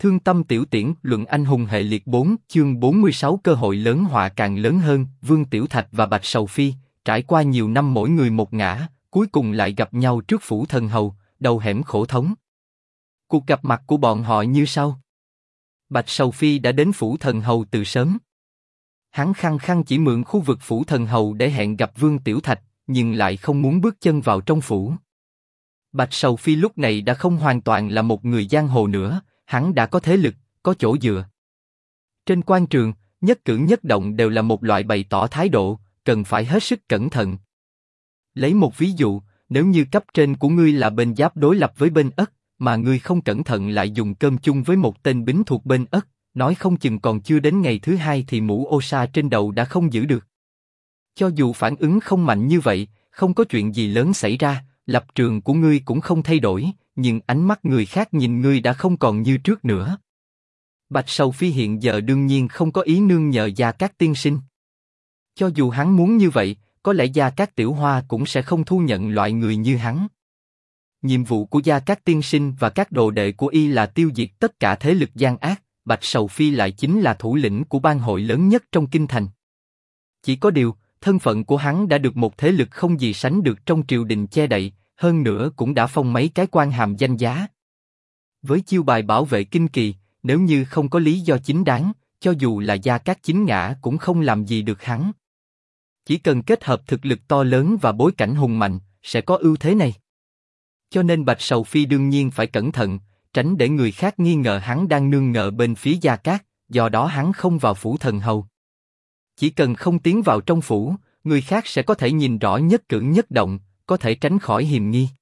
Thương tâm tiểu tiễn, luận anh hùng hệ liệt 4, chương 46 cơ hội lớn họa càng lớn hơn. Vương Tiểu Thạch và Bạch Sầu Phi, trải qua nhiều năm mỗi người một ngã, cuối cùng lại gặp nhau trước phủ thần hầu, đầu hẻm khổ thống. Cuộc gặp mặt của bọn họ như sau. Bạch Sầu Phi đã đến phủ thần hầu từ sớm. Hắn khăng khăng chỉ mượn khu vực phủ thần hầu để hẹn gặp Vương Tiểu Thạch, nhưng lại không muốn bước chân vào trong phủ. Bạch Sầu Phi lúc này đã không hoàn toàn là một người giang hồ nữa. Hắn đã có thế lực, có chỗ dựa. Trên quan trường, nhất cử nhất động đều là một loại bày tỏ thái độ, cần phải hết sức cẩn thận. Lấy một ví dụ, nếu như cấp trên của ngươi là bên Giáp đối lập với bên Ất, mà ngươi không cẩn thận lại dùng cơm chung với một tên bính thuộc bên Ất, nói không chừng còn chưa đến ngày thứ hai thì mũ ô sa trên đầu đã không giữ được. Cho dù phản ứng không mạnh như vậy, không có chuyện gì lớn xảy ra, lập trường của ngươi cũng không thay đổi, nhưng ánh mắt người khác nhìn ngươi đã không còn như trước nữa. Bạch Sầu Phi hiện giờ đương nhiên không có ý nương nhờ Gia Cát tiên sinh. Cho dù hắn muốn như vậy, có lẽ Gia Cát Tiểu Hoa cũng sẽ không thu nhận loại người như hắn. Nhiệm vụ của Gia Cát tiên sinh và các đồ đệ của y là tiêu diệt tất cả thế lực gian ác, Bạch Sầu Phi lại chính là thủ lĩnh của bang hội lớn nhất trong kinh thành. Chỉ có điều, thân phận của hắn đã được một thế lực không gì sánh được trong triều đình che đậy, hơn nữa cũng đã phong mấy cái quan hàm danh giá. Với chiêu bài bảo vệ kinh kỳ, nếu như không có lý do chính đáng, cho dù là Gia Cát chính ngã cũng không làm gì được hắn. Chỉ cần kết hợp thực lực to lớn và bối cảnh hùng mạnh, sẽ có ưu thế này. Cho nên Bạch Sầu Phi đương nhiên phải cẩn thận, tránh để người khác nghi ngờ hắn đang nương nhờ bên phía Gia Cát, do đó hắn không vào phủ thần hầu. Chỉ cần không tiến vào trong phủ, người khác sẽ có thể nhìn rõ nhất cử nhất động, có thể tránh khỏi hiềm nghi.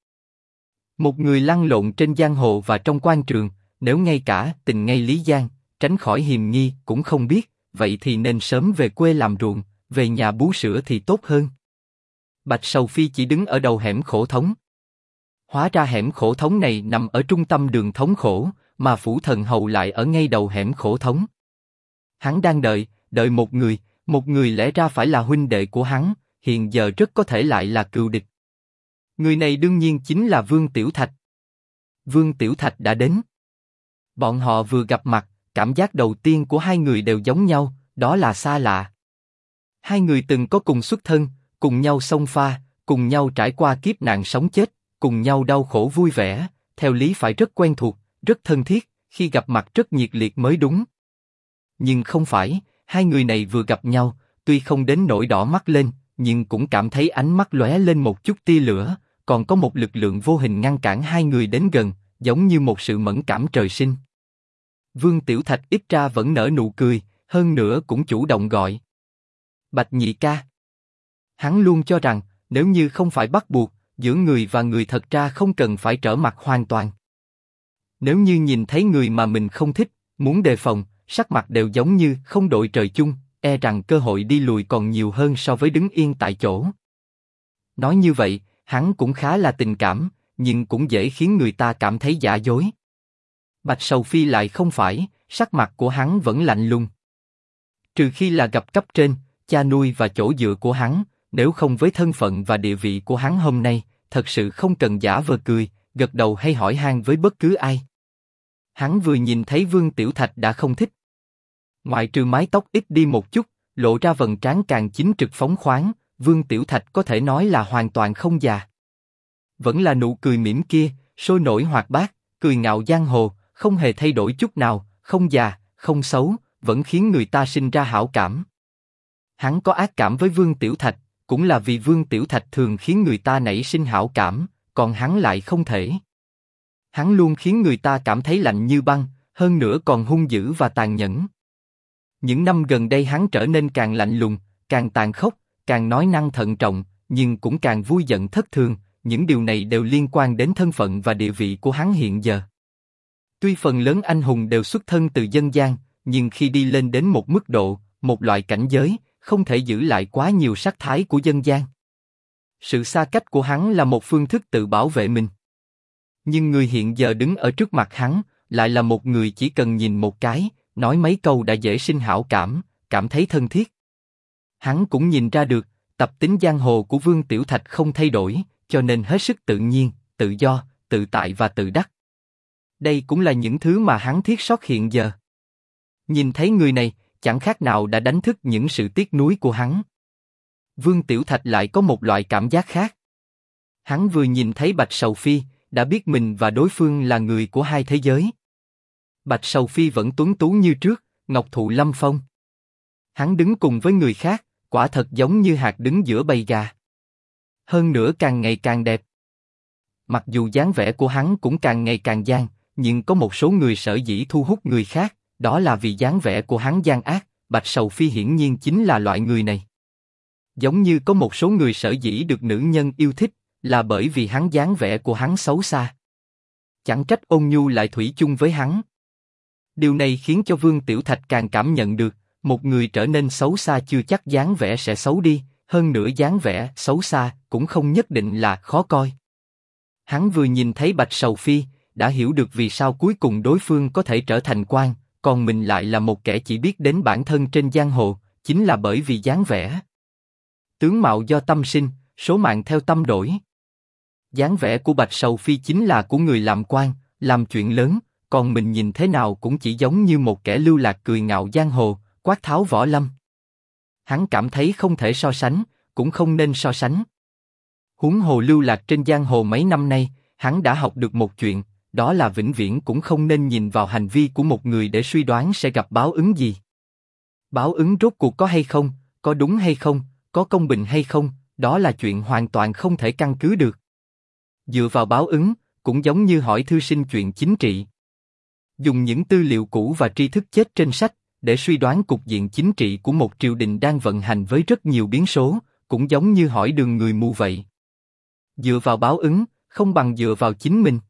Một người lăn lộn trên giang hồ và trong quan trường, nếu ngay cả tình ngay lý giang, tránh khỏi hiềm nghi cũng không biết, vậy thì nên sớm về quê làm ruộng, về nhà bú sữa thì tốt hơn. Bạch Sầu Phi chỉ đứng ở đầu hẻm khổ thống. Hóa ra hẻm khổ thống này nằm ở trung tâm đường thống khổ, mà phủ thần hầu lại ở ngay đầu hẻm khổ thống. Hắn đang đợi một người lẽ ra phải là huynh đệ của hắn, hiện giờ rất có thể lại là cừu địch. Người này đương nhiên chính là Vương Tiểu Thạch. Vương Tiểu Thạch đã đến. Bọn họ vừa gặp mặt, cảm giác đầu tiên của hai người đều giống nhau, đó là xa lạ. Hai người từng có cùng xuất thân, cùng nhau xông pha, cùng nhau trải qua kiếp nạn sống chết, cùng nhau đau khổ vui vẻ, theo lý phải rất quen thuộc, rất thân thiết, khi gặp mặt rất nhiệt liệt mới đúng. Nhưng không phải, hai người này vừa gặp nhau, tuy không đến nỗi đỏ mắt lên, nhưng cũng cảm thấy ánh mắt lóe lên một chút tia lửa, còn có một lực lượng vô hình ngăn cản hai người đến gần, giống như một sự mẫn cảm trời sinh. Vương Tiểu Thạch ít ra vẫn nở nụ cười, hơn nữa cũng chủ động gọi Bạch nhị ca. Hắn luôn cho rằng, nếu như không phải bắt buộc, giữa người và người thật ra không cần phải trở mặt hoàn toàn. Nếu như nhìn thấy người mà mình không thích, muốn đề phòng, sắc mặt đều giống như không đội trời chung, e rằng cơ hội đi lùi còn nhiều hơn so với đứng yên tại chỗ. Nói như vậy, hắn cũng khá là tình cảm, nhưng cũng dễ khiến người ta cảm thấy giả dối. Bạch Sầu Phi lại không phải, sắc mặt của hắn vẫn lạnh lùng. Trừ khi là gặp cấp trên, cha nuôi và chỗ dựa của hắn, nếu không với thân phận và địa vị của hắn hôm nay, thật sự không cần giả vờ cười, gật đầu hay hỏi han với bất cứ ai. Hắn vừa nhìn thấy Vương Tiểu Thạch đã không thích. Ngoại trừ mái tóc ít đi một chút, lộ ra vầng trán càng chính trực phóng khoáng, Vương Tiểu Thạch có thể nói là hoàn toàn không già. Vẫn là nụ cười mỉm kia, sôi nổi hoạt bát, cười ngạo giang hồ, không hề thay đổi chút nào, không già, không xấu, vẫn khiến người ta sinh ra hảo cảm. Hắn có ác cảm với Vương Tiểu Thạch, cũng là vì Vương Tiểu Thạch thường khiến người ta nảy sinh hảo cảm, còn hắn lại không thể. Hắn luôn khiến người ta cảm thấy lạnh như băng, hơn nữa còn hung dữ và tàn nhẫn. Những năm gần đây hắn trở nên càng lạnh lùng, càng tàn khốc, càng nói năng thận trọng, nhưng cũng càng vui giận thất thường. Những điều này đều liên quan đến thân phận và địa vị của hắn hiện giờ. Tuy phần lớn anh hùng đều xuất thân từ dân gian, nhưng khi đi lên đến một mức độ, một loại cảnh giới, không thể giữ lại quá nhiều sắc thái của dân gian. Sự xa cách của hắn là một phương thức tự bảo vệ mình. Nhưng người hiện giờ đứng ở trước mặt hắn, lại là một người chỉ cần nhìn một cái, nói mấy câu đã dễ sinh hảo cảm, cảm thấy thân thiết. Hắn cũng nhìn ra được, tập tính giang hồ của Vương Tiểu Thạch không thay đổi, cho nên hết sức tự nhiên, tự do, tự tại và tự đắc. Đây cũng là những thứ mà hắn thiết sót hiện giờ. Nhìn thấy người này, chẳng khác nào đã đánh thức những sự tiếc nuối của hắn. Vương Tiểu Thạch lại có một loại cảm giác khác. Hắn vừa nhìn thấy Bạch Sầu Phi, đã biết mình và đối phương là người của hai thế giới. Bạch Sầu Phi vẫn tuấn tú như trước, ngọc thụ lâm phong. Hắn đứng cùng với người khác, quả thật giống như hạt đứng giữa bầy gà. Hơn nữa càng ngày càng đẹp. Mặc dù dáng vẻ của hắn cũng càng ngày càng gian, nhưng có một số người sở dĩ thu hút người khác, đó là vì dáng vẻ của hắn gian ác. Bạch Sầu Phi hiển nhiên chính là loại người này. Giống như có một số người sở dĩ được nữ nhân yêu thích, là bởi vì hắn dáng vẻ của hắn xấu xa. Chẳng trách Ôn Nhu lại thủy chung với hắn. Điều này khiến cho Vương Tiểu Thạch càng cảm nhận được, một người trở nên xấu xa chưa chắc dáng vẻ sẽ xấu đi, hơn nữa dáng vẻ xấu xa cũng không nhất định là khó coi. Hắn vừa nhìn thấy Bạch Sầu Phi, đã hiểu được vì sao cuối cùng đối phương có thể trở thành quan, còn mình lại là một kẻ chỉ biết đến bản thân trên giang hồ, chính là bởi vì dáng vẻ. Tướng mạo do tâm sinh, số mạng theo tâm đổi. Dáng vẻ của Bạch Sầu Phi chính là của người làm quan, làm chuyện lớn, còn mình nhìn thế nào cũng chỉ giống như một kẻ lưu lạc cười ngạo giang hồ, quát tháo võ lâm. Hắn cảm thấy không thể so sánh, cũng không nên so sánh. Huống hồ lưu lạc trên giang hồ mấy năm nay, hắn đã học được một chuyện, đó là vĩnh viễn cũng không nên nhìn vào hành vi của một người để suy đoán sẽ gặp báo ứng gì. Báo ứng rốt cuộc có hay không, có đúng hay không, có công bình hay không, đó là chuyện hoàn toàn không thể căn cứ được. Dựa vào báo ứng, cũng giống như hỏi thư sinh chuyện chính trị. Dùng những tư liệu cũ và tri thức chết trên sách, để suy đoán cục diện chính trị của một triều đình đang vận hành với rất nhiều biến số, cũng giống như hỏi đường người mù vậy. Dựa vào báo ứng, không bằng dựa vào chính mình.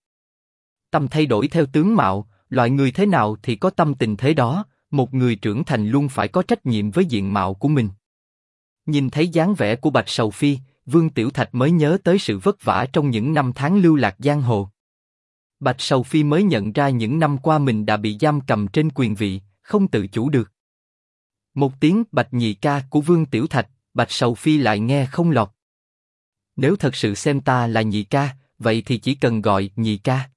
Tâm thay đổi theo tướng mạo, loại người thế nào thì có tâm tình thế đó, một người trưởng thành luôn phải có trách nhiệm với diện mạo của mình. Nhìn thấy dáng vẻ của Bạch Sầu Phi, Vương Tiểu Thạch mới nhớ tới sự vất vả trong những năm tháng lưu lạc giang hồ. Bạch Sầu Phi mới nhận ra những năm qua mình đã bị giam cầm trên quyền vị, không tự chủ được. Một tiếng Bạch nhị ca của Vương Tiểu Thạch, Bạch Sầu Phi lại nghe không lọt. Nếu thật sự xem ta là nhị ca, vậy thì chỉ cần gọi nhị ca.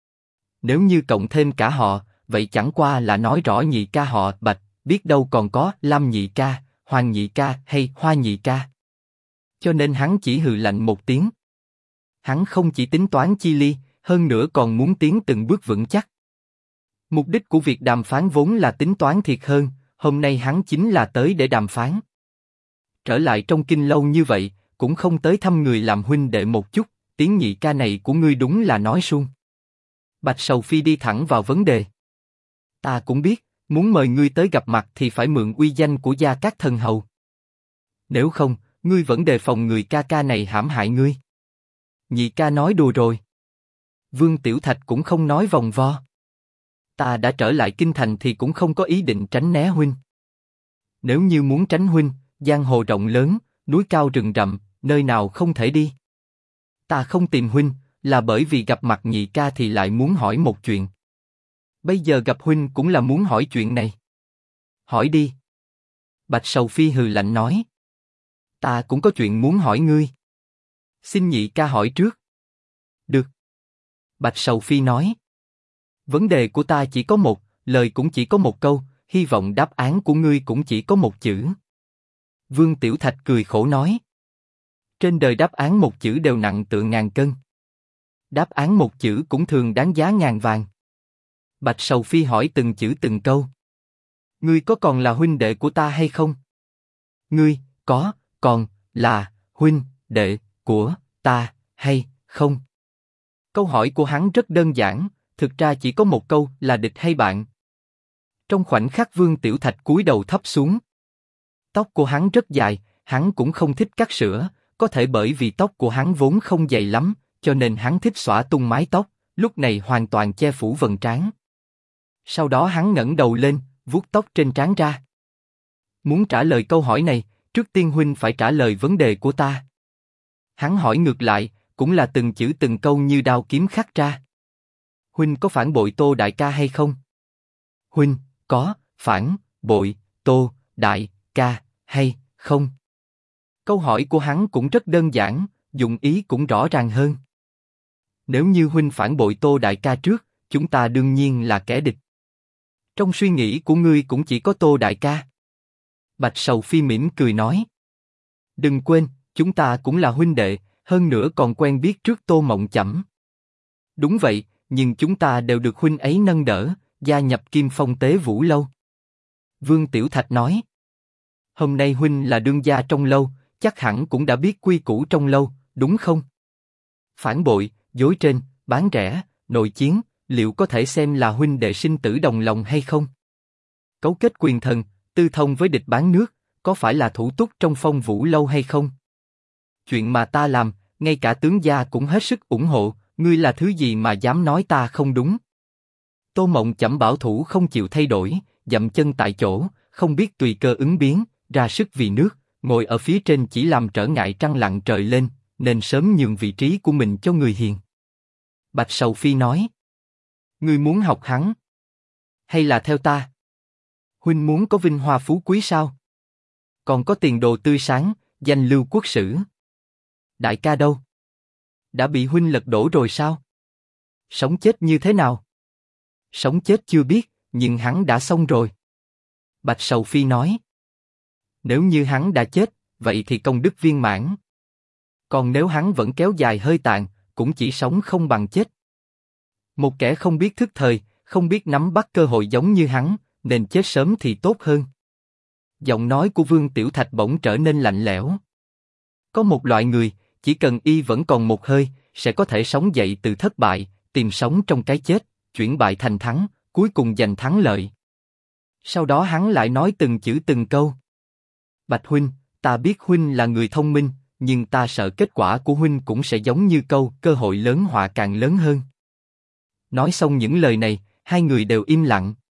Nếu như cộng thêm cả họ, vậy chẳng qua là nói rõ nhị ca họ Bạch, biết đâu còn có Lam nhị ca, Hoàng nhị ca hay Hoa nhị ca. Cho nên hắn chỉ hừ lạnh một tiếng. Hắn không chỉ tính toán chi ly, hơn nữa còn muốn tiến từng bước vững chắc. Mục đích của việc đàm phán vốn là tính toán thiệt hơn, hôm nay hắn chính là tới để đàm phán. Trở lại trong kinh lâu như vậy, cũng không tới thăm người làm huynh đệ một chút, tiếng nhị ca này của ngươi đúng là nói suông. Bạch Sầu Phi đi thẳng vào vấn đề. Ta cũng biết, muốn mời ngươi tới gặp mặt thì phải mượn uy danh của Gia Cát Thần Hầu. Nếu không, ngươi vẫn đề phòng người ca ca này hãm hại ngươi. Nhị ca nói đùa rồi. Vương Tiểu Thạch cũng không nói vòng vo. Ta đã trở lại kinh thành thì cũng không có ý định tránh né huynh. Nếu như muốn tránh huynh, giang hồ rộng lớn, núi cao rừng rậm, nơi nào không thể đi. Ta không tìm huynh, là bởi vì gặp mặt nhị ca thì lại muốn hỏi một chuyện. Bây giờ gặp huynh cũng là muốn hỏi chuyện này. Hỏi đi. Bạch Sầu Phi hừ lạnh nói. Ta cũng có chuyện muốn hỏi ngươi. Xin nhị ca hỏi trước. Được. Bạch Sầu Phi nói. Vấn đề của ta chỉ có một, lời cũng chỉ có một câu, hy vọng đáp án của ngươi cũng chỉ có một chữ. Vương Tiểu Thạch cười khổ nói. Trên đời đáp án một chữ đều nặng tựa ngàn cân. Đáp án một chữ cũng thường đáng giá ngàn vàng. Bạch Sầu Phi hỏi từng chữ từng câu. Ngươi có còn là huynh đệ của ta hay không? Ngươi, còn, là, huynh, đệ, của, ta, hay, không? Câu hỏi của hắn rất đơn giản, thực ra chỉ có một câu là địch hay bạn. Trong khoảnh khắc Vương Tiểu Thạch cúi đầu thấp xuống. Tóc của hắn rất dài, hắn cũng không thích cắt sữa, có thể bởi vì tóc của hắn vốn không dày lắm, cho nên hắn thích xõa tung mái tóc, lúc này hoàn toàn che phủ vầng trán. Sau đó hắn ngẩng đầu lên, vuốt tóc trên trán ra. Muốn trả lời câu hỏi này, trước tiên huynh phải trả lời vấn đề của ta. Hắn hỏi ngược lại, cũng là từng chữ từng câu như đao kiếm khắc ra. Huynh có phản bội Tô đại ca hay không? Huynh có phản bội Tô đại ca hay không? Câu hỏi của hắn cũng rất đơn giản, dụng ý cũng rõ ràng hơn. Nếu như huynh phản bội Tô đại ca trước, chúng ta đương nhiên là kẻ địch. Trong suy nghĩ của ngươi cũng chỉ có Tô đại ca. Bạch Sầu Phi mỉm cười nói. Đừng quên, chúng ta cũng là huynh đệ, hơn nữa còn quen biết trước Tô Mộng Chẩm. Đúng vậy, nhưng chúng ta đều được huynh ấy nâng đỡ, gia nhập Kim Phong Tế Vũ Lâu. Vương Tiểu Thạch nói. Hôm nay huynh là đương gia trong lâu, chắc hẳn cũng đã biết quy củ trong lâu, đúng không? Phản bội, dối trên, bán rẻ, nội chiến, liệu có thể xem là huynh đệ sinh tử đồng lòng hay không? Cấu kết quyền thần, tư thông với địch bán nước, có phải là thủ túc trong Phong Vũ Lâu hay không? Chuyện mà ta làm, ngay cả tướng gia cũng hết sức ủng hộ, ngươi là thứ gì mà dám nói ta không đúng? Tô Mộng Chẩm bảo thủ không chịu thay đổi, dậm chân tại chỗ, không biết tùy cơ ứng biến, ra sức vì nước, ngồi ở phía trên chỉ làm trở ngại trăng lặn trời lên, nên sớm nhường vị trí của mình cho người hiền. Bạch Sầu Phi nói. Ngươi muốn học hắn? Hay là theo ta? Huynh muốn có vinh hoa phú quý sao? Còn có tiền đồ tươi sáng, danh lưu quốc sử. Đại ca đâu? Đã bị huynh lật đổ rồi sao? Sống chết như thế nào? Sống chết chưa biết, nhưng hắn đã xong rồi. Bạch Sầu Phi nói. Nếu như hắn đã chết, vậy thì công đức viên mãn. Còn nếu hắn vẫn kéo dài hơi tàn, cũng chỉ sống không bằng chết. Một kẻ không biết thức thời, không biết nắm bắt cơ hội giống như hắn, nên chết sớm thì tốt hơn. Giọng nói của Vương Tiểu Thạch bỗng trở nên lạnh lẽo. Có một loại người, chỉ cần y vẫn còn một hơi, sẽ có thể sống dậy từ thất bại, tìm sống trong cái chết, chuyển bại thành thắng, cuối cùng giành thắng lợi. Sau đó hắn lại nói từng chữ từng câu. Bạch huynh, ta biết huynh là người thông minh, nhưng ta sợ kết quả của huynh cũng sẽ giống như câu cơ hội lớn họa càng lớn hơn. Nói xong những lời này, hai người đều im lặng.